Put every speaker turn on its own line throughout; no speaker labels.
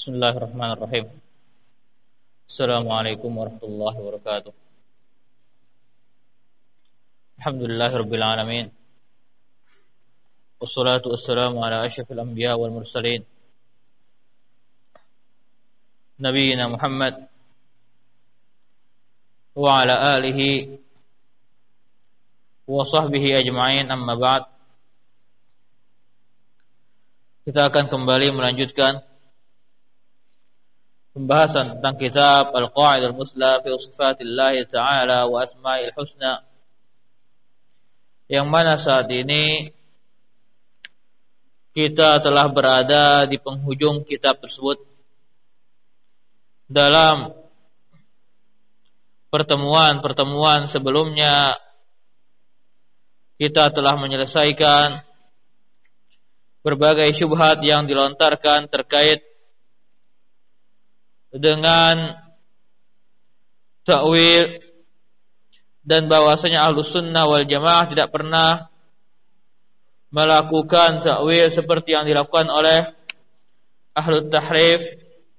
Bismillahirrahmanirrahim. Assalamualaikum warahmatullahi wabarakatuh. Alhamdulillahirabbil alamin. Wassalatu wassalamu ala asyrafil anbiya wal mursalin. Nabiyina Muhammad wa ala alihi wa sahbihi ajma'in, amma ba'd. Kita akan kembali melanjutkan pembahasan tentang kitab Al-Qa'idah Al-Musla fi Sifatillah Ta'ala wa Asma'il Husna, yang mana saat ini kita telah berada di penghujung kitab tersebut. Dalam pertemuan sebelumnya kita telah menyelesaikan berbagai syubhat yang dilontarkan terkait dengan ta'wil, dan bahwasanya Ahlus Sunnah wal Jamaah tidak pernah melakukan ta'wil seperti yang dilakukan oleh Ahlut Tahrif,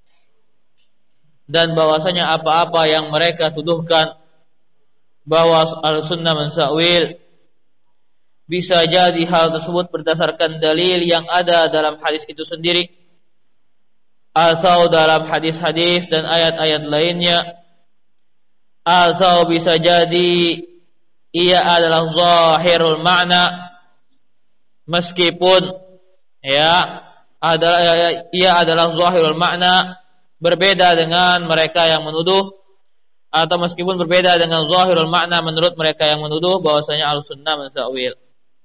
dan bahwasanya apa-apa yang mereka tuduhkan bahwa Ahlus Sunnah mensa'wil, bisa jadi hal tersebut berdasarkan dalil yang ada dalam hadis itu sendiri atau dalam hadis-hadis dan ayat-ayat lainnya, atau bisa jadi ia adalah zahirul makna, meskipun ia adalah zahirul makna, berbeda dengan mereka yang menuduh, atau meskipun berbeda dengan zahirul makna menurut mereka yang menuduh bahwasanya Ahlussunnah mensa'wil.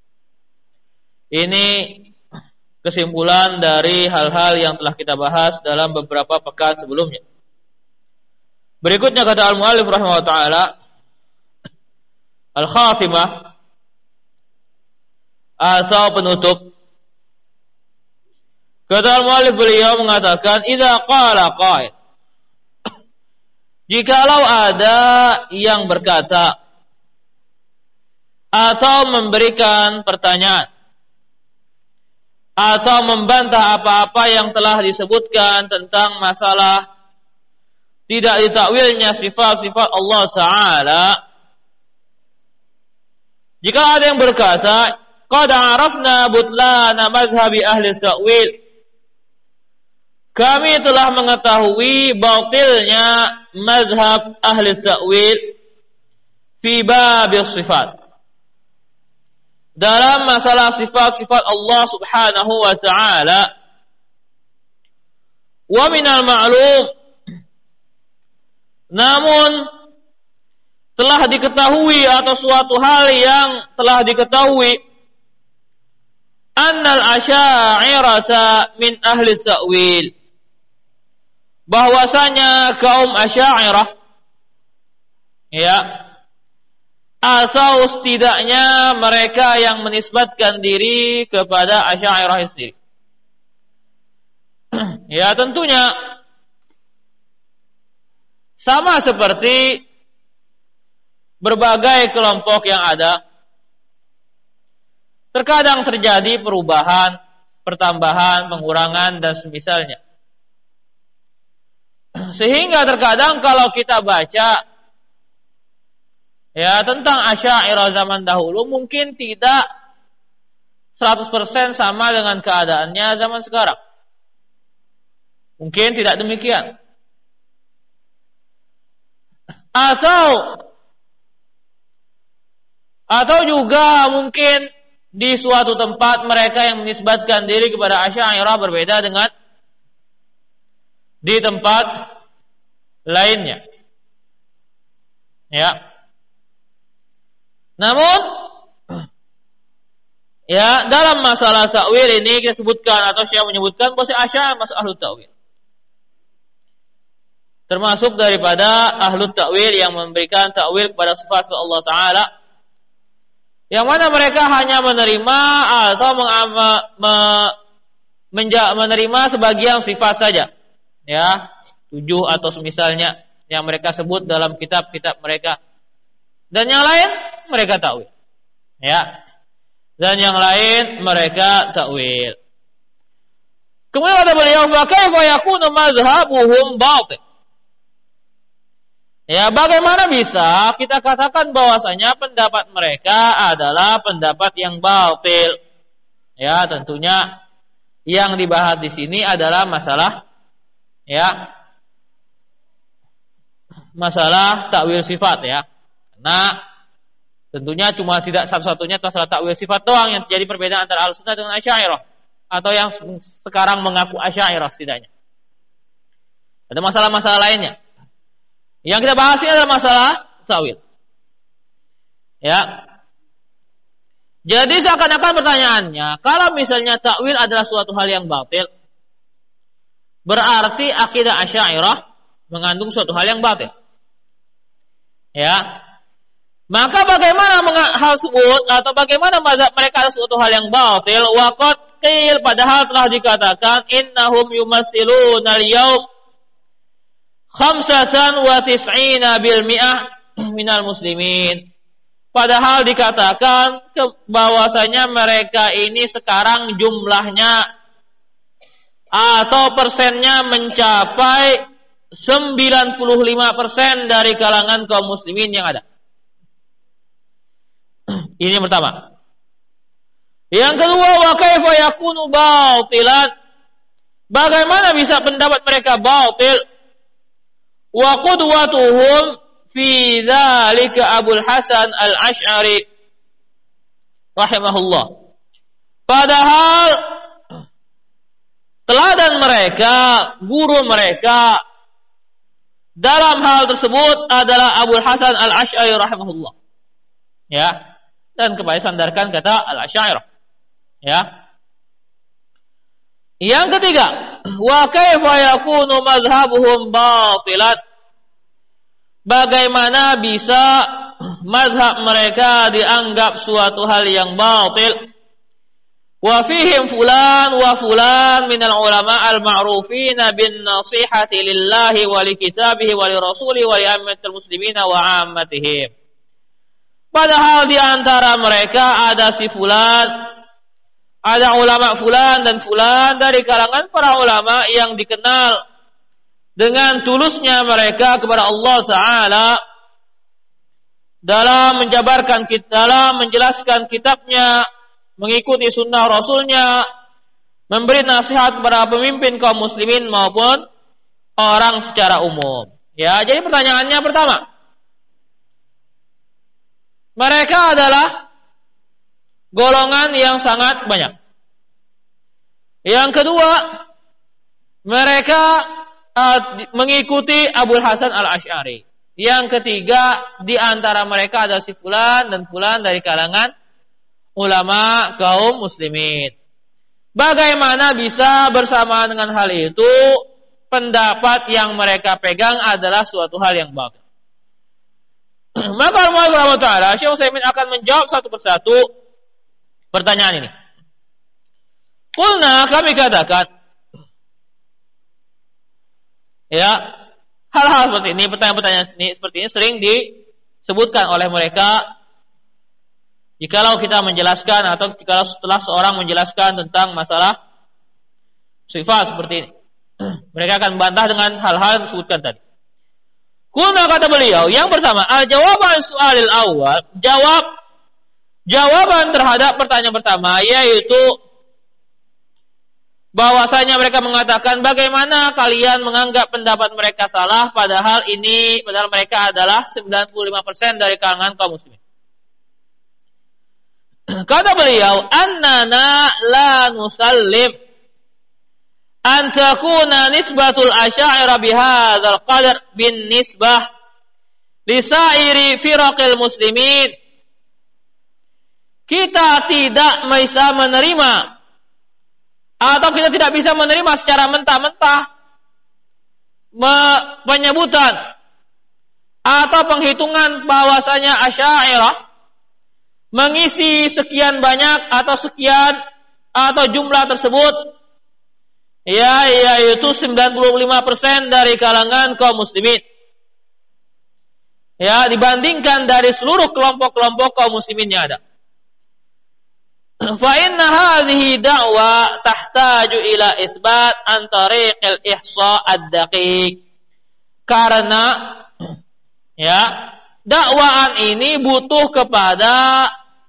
Ini kesimpulan dari hal-hal yang telah kita bahas dalam beberapa pekan sebelumnya. Berikutnya kata al-mu'allif rahimahullah ta'ala, al-khatimah atau penutup. Kata al-mu'allif, beliau mengatakan, idza qala qail, jikalau ada yang berkata atau memberikan pertanyaan atau membantah apa-apa yang telah disebutkan tentang masalah tidak ditakwilnya sifat-sifat Allah Ta'ala, jika ada yang berkata qad arafna butlana mazhabi ahli ta'wil, kami telah mengetahui batilnya mazhab ahli ta'wil fi babis sifat, dalam masalah sifat-sifat Allah Subhanahu wa ta'ala. Wa minal ma'lum, namun telah diketahui atau suatu hal yang telah diketahui, annal asy'ariyah min ahli ta'wil, bahwasanya kaum Asy'ariyah, ya, atau setidaknya mereka yang menisbatkan diri kepada Asy'ariyah sendiri. Ya, tentunya sama seperti berbagai kelompok yang ada, terkadang terjadi perubahan, pertambahan, pengurangan dan semisalnya. Sehingga terkadang kalau kita baca tentang Asy'ariyah zaman dahulu, mungkin tidak 100% sama dengan keadaannya zaman sekarang. Mungkin tidak demikian. Atau juga mungkin di suatu tempat mereka yang menisbatkan diri kepada Asy'ariyah berbeda dengan di tempat lainnya. Ya. Namun, dalam masalah ta'wil ini disebutkan atau Syekh menyebutkan bahwa Asy'ariyah masuk ahlu ta'wil. Termasuk daripada ahlu ta'wil yang memberikan ta'wil kepada sifat Allah Ta'ala, yang mana mereka hanya menerima atau menerima sebagian sifat saja. 7 atau semisalnya yang mereka sebut dalam kitab-kitab mereka. Dan yang lain mereka takwil. Dan yang lain mereka takwil. Kemudian kata beliau, fa kaifa yakunu madhhabuhum batil? Ya, bagaimana bisa kita katakan bahwasanya pendapat mereka adalah pendapat yang batil? Ya, tentunya yang dibahas di sini adalah masalah takwil sifat ya. Karena tentunya cuma tidak satu-satunya masalah takwil sifat doang yang terjadi perbedaan antara Ahlussunnah dengan Asy'ariyah atau yang sekarang mengaku Asy'ariyah setidaknya. Ada masalah-masalah lainnya. Yang kita bahas ini adalah masalah takwil. Ya. Jadi seakan-akan pertanyaannya, kalau misalnya takwil adalah suatu hal yang batil, berarti akidah Asy'ariyah mengandung suatu hal yang batil. Ya. Maka bagaimana hal tersebut atau bagaimana mazhab mereka adalah suatu hal yang batil? Waqad qil, padahal telah dikatakan innahum yumassiluna al-yawm 95% bil mi'ah minal muslimin. Padahal dikatakan bahwasanya mereka ini sekarang jumlahnya atau persennya mencapai 95% dari kalangan kaum muslimin yang ada. Ini yang pertama. Yang kedua, wa kaifa yakunu batilan? Bagaimana bisa pendapat mereka batil? Wa qudwatuhum fi dzalika Abul Hasan Al-Asy'ari rahimahullah. Padahal teladan mereka, guru mereka dalam hal tersebut adalah Abul Hasan Al-Asy'ari rahimahullah. Ya. Dan kembali sandarkan kata Al-Asy'ari. Ya. Yang ketiga, wa kaifa yakunu madhhabuhum batilan? Bagaimana bisa mazhab mereka dianggap suatu hal yang batil? Wa fihim fulan wa fulan minal ulama al-ma'rufina bin nasihati lillahi wa li kitabihi wa li rasuli wa li ammatil muslimina wa ammatihim. Padahal di antara mereka ada si fulan, ada ulama fulan dan fulan dari kalangan para ulama yang dikenal dengan tulusnya mereka kepada Allah Ta'ala dalam menjabarkan, dalam menjelaskan kitabnya, mengikuti sunnah Rasulnya, memberi nasihat kepada pemimpin kaum muslimin maupun orang secara umum. Ya, jadi pertanyaannya pertama, mereka adalah golongan yang sangat banyak. Yang kedua, mereka mengikuti Abul Hasan Al-Asy'ari. Yang ketiga, di antara mereka ada si fulan dan fulan dari kalangan ulama kaum muslimin. Bagaimana bisa bersama dengan hal itu pendapat yang mereka pegang adalah suatu hal yang batil? Maka Allah Ta'ala Syekh Utsaimin akan menjawab satu persatu pertanyaan ini. Qulna, kami katakan, ya, hal-hal seperti ini, pertanyaan-pertanyaan seperti ini sering disebutkan oleh mereka jikalau kita menjelaskan atau jikalau setelah seorang menjelaskan tentang masalah sifat seperti ini. Mereka akan membantah dengan hal-hal yang disebutkan tadi. Kuna, kata beliau, yang pertama, al-jawaban soalil awal, jawaban terhadap pertanyaan pertama, yaitu bahwasanya mereka mengatakan bagaimana kalian menganggap pendapat mereka salah padahal mereka adalah 95% dari kalangan kaum muslimin. Kata beliau, annana la nusallim an takuna nisbatul asy'ariyah bihadzal qadar bin nisbah li sa'iri firaqil muslimin. Kita tidak bisa menerima atau kita tidak bisa menerima secara mentah-mentah penyebutan atau penghitungan bahwasanya Asy'ariyah mengisi sekian banyak atau sekian atau jumlah tersebut, ya, yaitu 95% dari kalangan kaum muslimin, ya, dibandingkan dari seluruh kelompok-kelompok kaum muslimin yang ada. fa inna hadhihi da'wa tahtaju ila isbat an tariqil ihsa ad-daqiq. Karena ya, dakwaan ini butuh kepada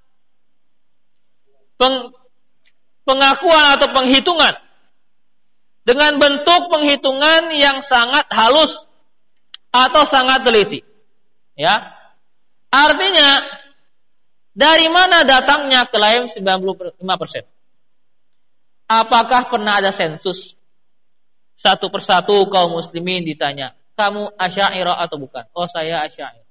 pengakuan atau penghitungan dengan bentuk penghitungan yang sangat halus atau sangat teliti. Ya. Artinya dari mana datangnya klaim 95%? Apakah pernah ada sensus satu persatu kaum muslimin ditanya, kamu Asy'ariyah atau bukan? Oh, saya Asy'ariyah.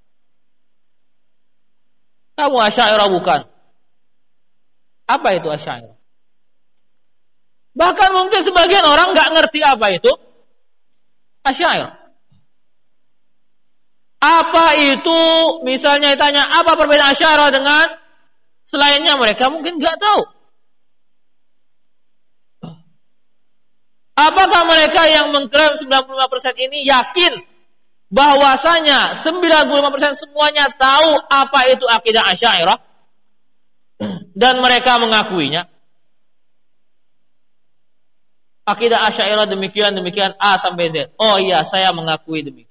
Kamu Asy'ariyah bukan? Apa itu Asy'ariyah? Bahkan mungkin sebagian orang nggak ngerti apa itu Asy'ariyah. Apa itu, misalnya ditanya, apa perbedaan Asy'ariyah dengan selainnya, mereka mungkin nggak tahu. Apakah mereka yang mengklaim 95% ini yakin bahwasanya 95% semuanya tahu apa itu akidah Asy'ariyah dan mereka mengakuinya? Akidah Asy'ariyah demikian A sampai Z. Oh iya, saya mengakui demikian.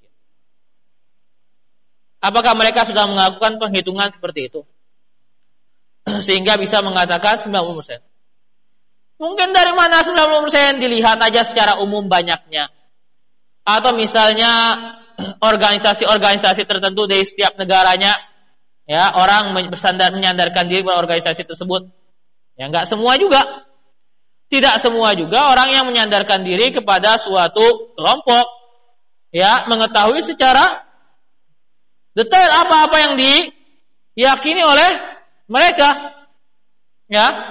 Apakah mereka sudah melakukan penghitungan seperti itu sehingga bisa mengatakan 90%? Mungkin dari mana 90% dilihat aja secara umum banyaknya. Atau misalnya organisasi-organisasi tertentu dari setiap negaranya, ya, orang menyandarkan diri pada organisasi tersebut. Ya, enggak semua juga. Tidak semua juga orang yang menyandarkan diri kepada suatu kelompok, ya, mengetahui secara detail apa-apa yang diyakini oleh mereka. Ya.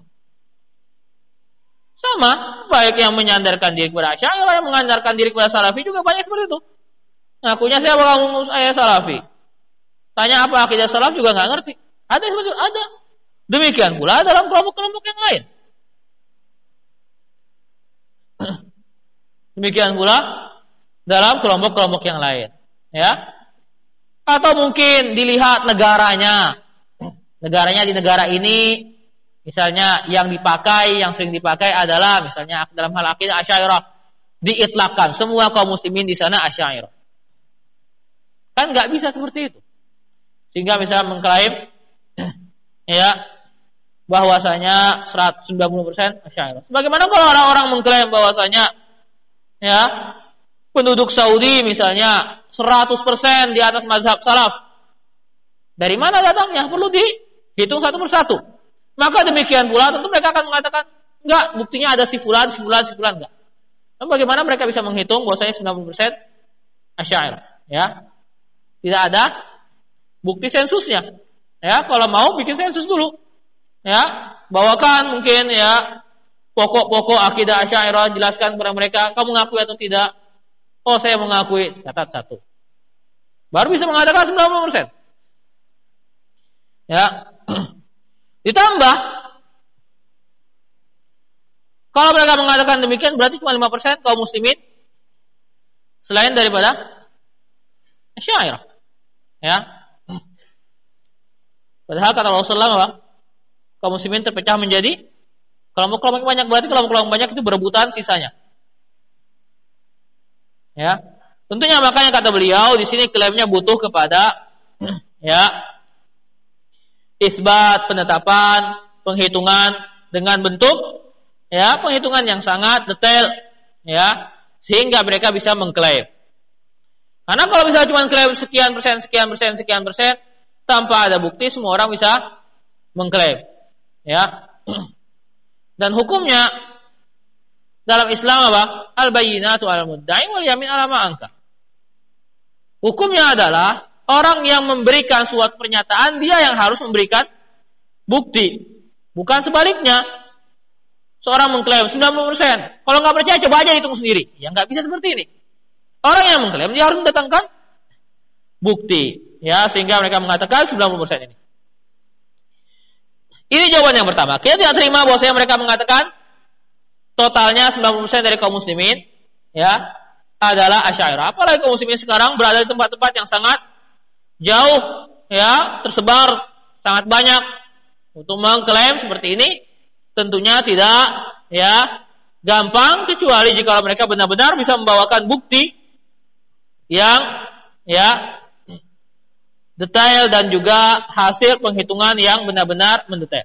Sama, baik yang menyandarkan diri kepada Asy'ariyah, yang menyandarkan diri kepada Salafi juga banyak seperti itu. Ngakunya saya Salafi. Tanya apa akidah Salaf juga enggak ngerti. Ada seperti itu, ada. Demikian pula dalam kelompok-kelompok yang lain. Demikian pula dalam kelompok-kelompok yang lain, ya. Atau mungkin dilihat negaranya. Negaranya di negara ini, misalnya yang sering dipakai adalah misalnya dalam hal akidah Asy'ariyah, diitlakkan semua kaum muslimin di sana Asy'ariyah. Kan enggak bisa seperti itu. Sehingga misalnya mengklaim ya bahwasanya 190% Asy'ariyah. Bagaimana kalau orang-orang mengklaim bahwasanya ya penduduk Saudi misalnya 100% di atas mazhab salaf? Dari mana datangnya? Perlu dihitung satu persatu. Maka demikian pula tentu mereka akan mengatakan, enggak, buktinya ada si fulan enggak. Dan bagaimana mereka bisa menghitung bahwasanya 90% Asy'ariyah? Ya. Tidak ada bukti sensusnya. Ya, kalau mau bikin sensus dulu. Ya, bawakan mungkin ya pokok-pokok akidah Asy'ariyah, jelaskan kepada mereka, kamu mengakui atau tidak? Oh, saya mengakui, catat 1. Baru bisa mengatakan 90%. Ya. Ditambah, kalau mereka mengatakan demikian berarti cuma 5% kaum muslimin selain daripada Asy'ariyah. Ya. Padahal kata Rasulullah SAW, kaum muslimin terpecah menjadi kelompok-kelompok banyak, berarti kelompok-kelompok banyak itu berebutan sisanya. Ya. Tentunya makanya kata beliau di sini klaimnya butuh kepada ya isbat, penetapan, penghitungan dengan bentuk ya penghitungan yang sangat detail ya sehingga mereka bisa mengklaim. Karena kalau misalnya cuma klaim sekian persen tanpa ada bukti, semua orang bisa mengklaim. Ya. Dan hukumnya dalam Islam apa? Al-bayyinatu 'alal mudda'i wal yamin 'ala ma ankar. Hukumnya adalah orang yang memberikan suatu pernyataan, dia yang harus memberikan bukti. Bukan sebaliknya. Seorang mengklaim 90%. Kalau nggak percaya, coba aja hitung sendiri. Ya nggak bisa seperti ini. Orang yang mengklaim, dia harus mendatangkan bukti. Ya, sehingga mereka mengatakan 90% ini. Ini jawaban yang pertama. Kita tidak terima bahwasanya mereka mengatakan totalnya 90% dari kaum muslimin ya adalah Asy'ariyah. Apalagi kaum muslimin sekarang berada di tempat-tempat yang sangat jauh ya, tersebar sangat banyak Untuk mengklaim seperti ini tentunya tidak gampang, kecuali jika mereka benar-benar bisa membawakan bukti yang detail dan juga hasil penghitungan yang benar-benar mendetail.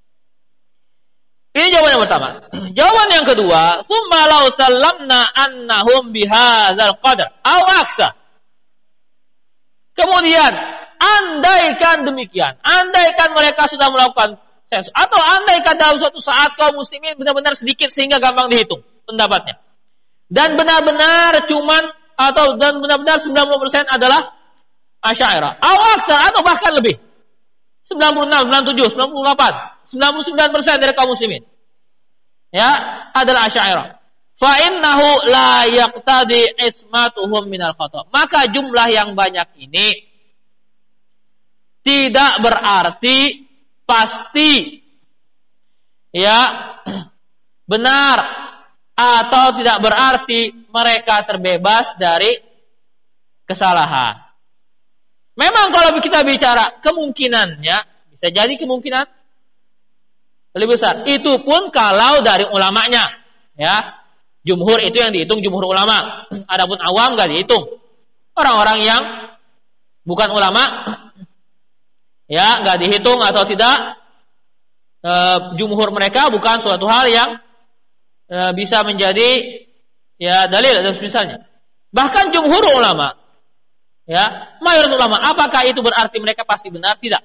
Ini jawaban yang pertama. Jawaban yang kedua, summa law sallamna annahum bihadzal qadar aw aksa. Kemudian, andaikan demikian, andaikan mereka sudah melakukan sensus, atau andaikan dalam suatu saat kaum muslimin benar-benar sedikit sehingga gampang dihitung pendapatnya, dan benar-benar 90% adalah Asy'ariyah, atau bahkan lebih, 96, 97, 98, 99% dari kaum muslimin adalah Asy'ariyah. Fa innahu la yaqtadi ismatuhum minal khata'. Maka jumlah yang banyak ini tidak berarti pasti benar, atau tidak berarti mereka terbebas dari kesalahan. Memang kalau kita bicara kemungkinannya, bisa jadi kemungkinan lebih besar. Itu pun kalau dari ulamanya, Jumhur itu yang dihitung jumhur ulama. Adapun awam enggak dihitung. Orang-orang yang bukan ulama enggak dihitung atau tidak. Jumhur mereka bukan suatu hal yang bisa menjadi dalil dan misalnya. Bahkan jumhur ulama, mayoritas ulama, apakah itu berarti mereka pasti benar? Tidak.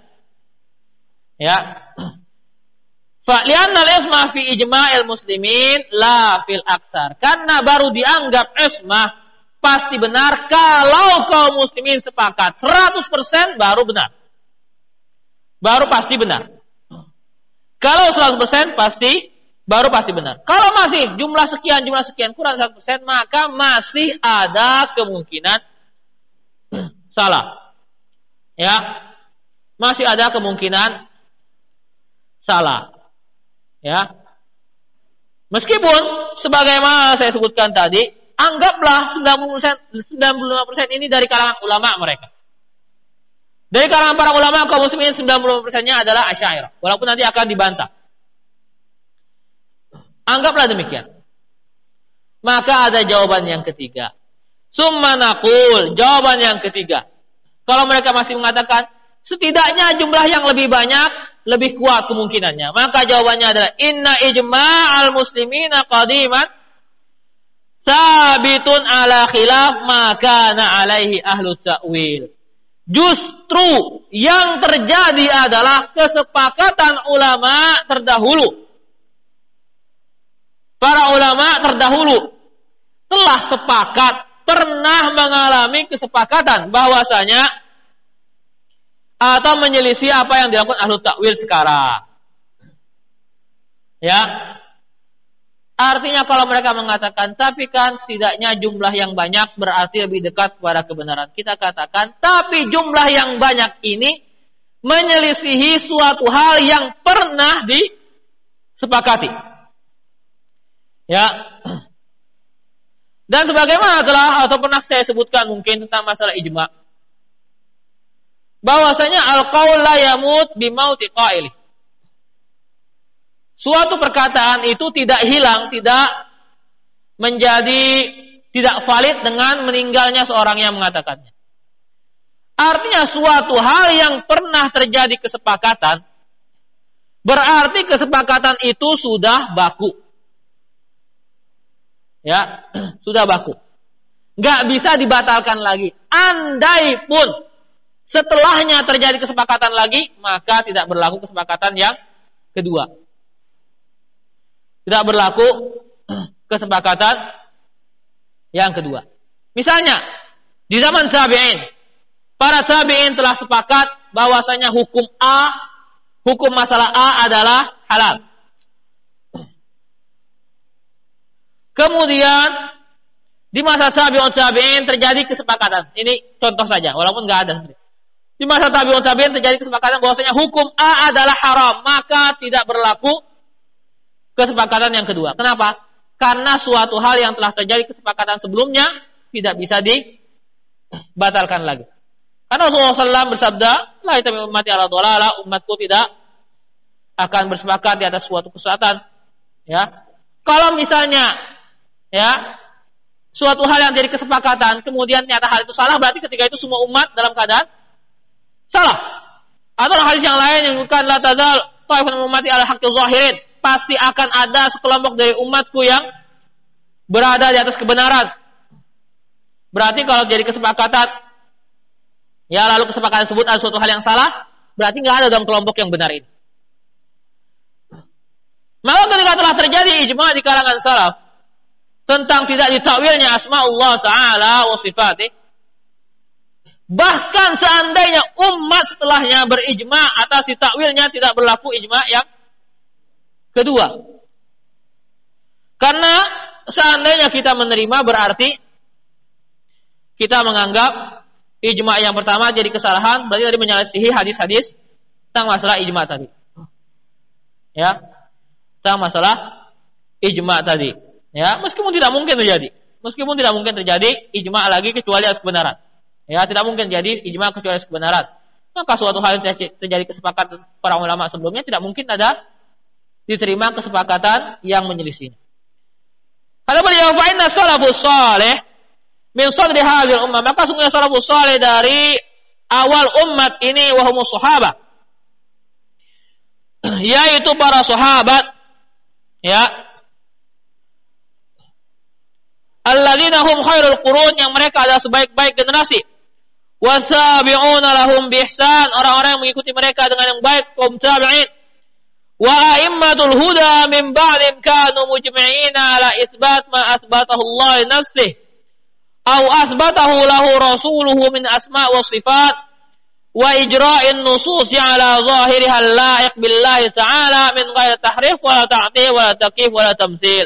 Li'anna al-ismah fi ijma'il muslimin la fil aksar. Karena baru dianggap ismah pasti benar kalau kaum muslimin sepakat 100% baru benar. Baru pasti benar. Kalau 100% pasti baru pasti benar. Kalau masih jumlah sekian kurang 100%, maka masih ada kemungkinan salah. Masih ada kemungkinan salah. Meskipun sebagaimana saya sebutkan tadi, anggaplah 95% ini dari kalangan ulama mereka. Dari kalangan para ulama kaum muslimin 95%-nya adalah Asy'ariyah, walaupun nanti akan dibantah. Anggaplah demikian. Maka ada jawaban yang ketiga. Summa naqul, jawaban yang ketiga. Kalau mereka masih mengatakan setidaknya jumlah yang lebih banyak, lebih kuat kemungkinannya, maka jawabannya adalah inna ijma'al muslimina qadiman sabitun ala khilaf ma kana alaihi ahlu ta'wil. Justru yang terjadi adalah kesepakatan ulama terdahulu. Para ulama terdahulu telah sepakat, pernah mengalami kesepakatan bahwasanya atau menyelisih apa yang dilakukan ahlu takwil sekarang. Artinya kalau mereka mengatakan, tapi kan setidaknya jumlah yang banyak berarti lebih dekat kepada kebenaran. Kita katakan, tapi jumlah yang banyak ini menyelisihi suatu hal yang pernah disepakati. Dan sebagaimana telah atau pernah saya sebutkan mungkin tentang masalah ijma', bahwasanya al-qaul la yamut bimauti qaili. Suatu perkataan itu tidak hilang, tidak valid dengan meninggalnya seorang yang mengatakannya. Artinya suatu hal yang pernah terjadi kesepakatan, berarti kesepakatan itu sudah baku. Sudah baku. Enggak bisa dibatalkan lagi. Andai pun setelahnya terjadi kesepakatan lagi, maka tidak berlaku kesepakatan yang kedua. Tidak berlaku kesepakatan yang kedua. Misalnya, di zaman tabi'in, para tabi'in telah sepakat bahwasanya hukum masalah A adalah halal. Kemudian, di masa tabi'in terjadi kesepakatan. Ini contoh saja, walaupun enggak ada. Di masa tabi'in terjadi kesepakatan bahwasanya hukum A adalah haram, maka tidak berlaku kesepakatan yang kedua. Kenapa? Karena suatu hal yang telah terjadi kesepakatan sebelumnya tidak bisa dibatalkan lagi. Karena Rasulullah SAW bersabda, la yatabi ummati ala dhalalah, umatku tidak akan bersepakat di atas suatu kesesatan. Ya. Kalau misalnya ya suatu hal yang jadi kesepakatan kemudian ternyata hal itu salah, berarti ketika itu semua umat dalam keadaan salah. Atau hadis yang lain yang bukan la tazal ta'ifatun min ummati ala haqqi zahirin, pasti akan ada sekelompok dari umatku yang berada di atas kebenaran. Berarti kalau jadi kesepakatan ya lalu kesepakatan tersebut ada suatu hal yang salah, berarti enggak ada dalam kelompok yang benar ini. Maka ketika telah terjadi ijma' di kalangan salaf tentang tidak ditakwilnya asma Allah Ta'ala wa sifatih, bahkan seandainya umat setelahnya berijma' atas ditakwilnya, tidak berlaku ijma' yang kedua. Karena seandainya kita menerima berarti kita menganggap ijma' yang pertama jadi kesalahan, berarti tadi menyelisihi hadis-hadis tentang masalah ijma' tadi. Ya, tentang masalah ijma' tadi. Ya, meskipun tidak mungkin terjadi ijma' lagi kecuali atas kebenaran. Ya, tidak mungkin jadi ijma' kecuali atas kebenaran. Maka suatu hal yang terjadi kesepakatan para ulama sebelumnya tidak mungkin ada diterima kesepakatan yang menyelisihnya. Kalau beliau fa inna salafus salih min sadri hadhil ummah, maka sungguhnya salafus salih dari awal umat ini wahumus sahabat, yaitu para sahabat, ya, alladzina hum khairul qurun, yang mereka adalah sebaik-baik generasi, wasabi'una lahum bi ihsan, orang-orang yang mengikuti mereka dengan yang baik, kaum tabi'in, wa a'immatul huda min ba'dim kanu mujma'ina ala isbat ma asbatahu Allah li nafsihi aw asbatahu lahu rasuluhu min asma' wa sifat wa ijra'in nusus ala zahiriha al-la'iq billahi ta'ala min ghairi tahrif wa la ta'til wa la taqif wa la tamthil.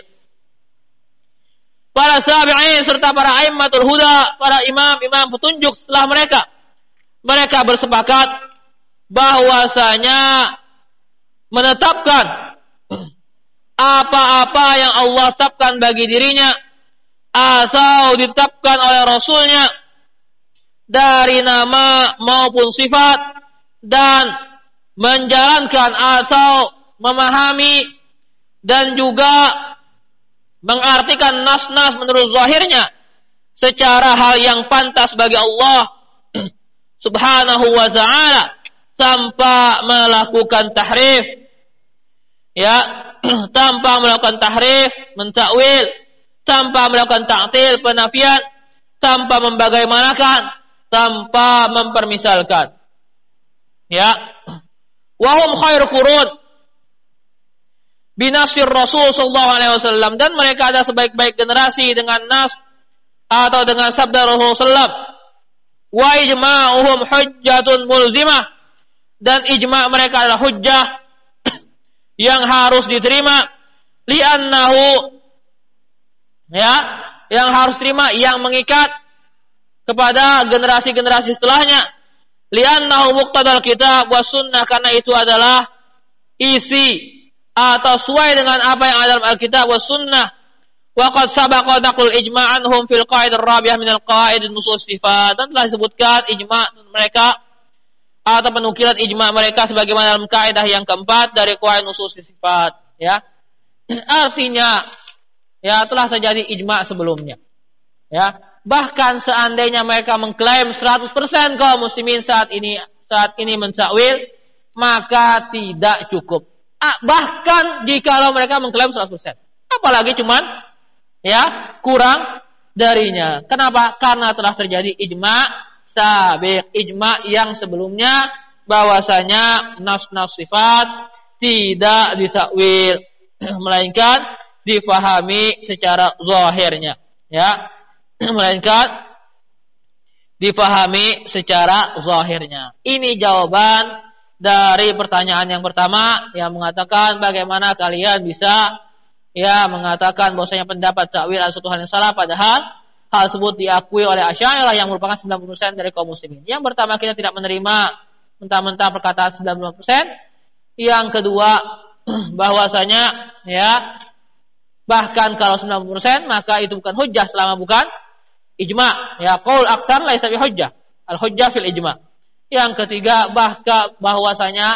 Para sabi'in serta para a'immatul huda, para imam-imam petunjuk setelah mereka bersepakat bahwasanya menetapkan apa-apa yang Allah tetapkan bagi dirinya atau ditetapkan oleh Rasulnya dari nama maupun sifat, dan menjalankan atau memahami dan juga mengartikan nas-nas menurut zahirnya secara hal yang pantas bagi Allah Subhanahu wa ta'ala, tanpa melakukan tahrif, ya, tanpa melakukan tahrif, mentakwil, tanpa melakukan ta'til, penafian, tanpa membagaimanakan, tanpa mempermisalkan. Ya, wahum khair qurun binasir Rasul sallallahu alaihi wasallam, dan mereka ada sebaik-baik generasi dengan nas atau dengan sabda Rasul sallallahu, wa ijma'uhum hujjatun mulzimah, dan ijma' mereka adalah hujjah yang harus diterima, li'annahu, ya, yang harus terima, yang mengikat kepada generasi-generasi setelahnya, li'annahu muqtadal kitab was sunnah, karena itu adalah isi atau sesuai dengan apa yang ada dalam Alkitab was sunnah. Wa qad sabaqa naqul ijma'anhum fil qaidah ar-rabi'ah min al-qaid an-nusus sifat, dan telah disebutkan ijma' mereka atau penukilan ijma' mereka sebagaimana dalam kaidah yang keempat dari qaid nusus sifat, ya. Artinya, ya, telah terjadi ijma' sebelumnya. Ya, bahkan seandainya mereka mengklaim 100% kaum muslimin saat ini mencakwil, maka tidak cukup. Bahkan jikalau mereka mengklaim 100%, apalagi cuman, ya, kurang darinya. Kenapa? Karena telah terjadi ijma' sabiq, ijma' yang sebelumnya bahwasanya nas-nas sifat tidak ditakwil, melainkan difahami secara zahirnya, ya, melainkan difahami secara zahirnya. Ini jawaban dari pertanyaan yang pertama yang mengatakan bagaimana kalian bisa, ya, mengatakan bahwasanya pendapat takwil adalah suatu hal yang salah, padahal hal tersebut diakui oleh Asy'ariyah yang merupakan 90% dari kaum muslimin. Yang pertama, kita tidak menerima mentah-mentah perkataan 90%. Yang kedua, bahwasanya, ya, bahkan kalau 90% maka itu bukan hujjah selama bukan ijma'. Ya, qaul aksar laisa bi hujjah. Al hujjah fil ijma'. Yang ketiga, bahwasanya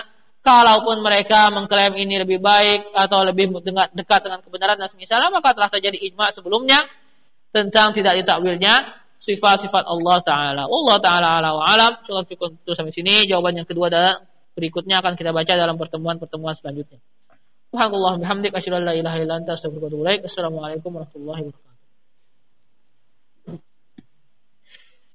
Kalaupun mereka mengklaim ini lebih baik atau lebih dekat dengan kebenaran dan semisalnya, maka telah terjadi ijma sebelumnya tentang tidak ditakwilnya sifat-sifat Allah Ta'ala. Allah Ta'ala ala wa alam. Cukup sampai sini. Jawaban yang kedua dan berikutnya akan kita baca dalam pertemuan-pertemuan selanjutnya. Subhanallah bihamdik asyhadu an la ilaha illa anta astaghfiruka wa atubu ilaik. Assalamualaikum warahmatullahi wabarakatuh.